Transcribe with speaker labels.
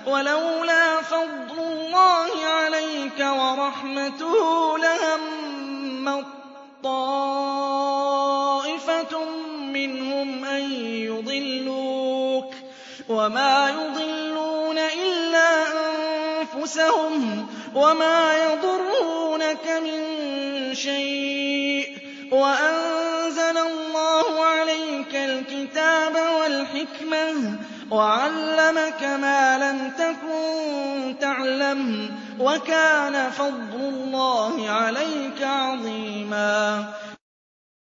Speaker 1: وَلَوْلَا فَضْلُ اللَّهِ عَلَيْكَ وَرَحْمَتُهُ لَهَمَّت طَّائِفَةٌ مِّنْهُمْ أَن يُضِلُّوكَ وَمَا يُضِلُّونَ إِلَّا أَنفُسَهُمْ وَمَا يَضُرُّونَكَ مِن شَيْءٍ وَأَنزَلَ اللَّهُ عَلَيْكَ الْكِتَابَ وَالْحِكْمَةَ وَعَلَّمَكَ مَا لَمْ تَكُن تَعْلَمُ ۚ وَكَانَ فَضْلُ اللَّهِ عَلَيْكَ عَظِيمًا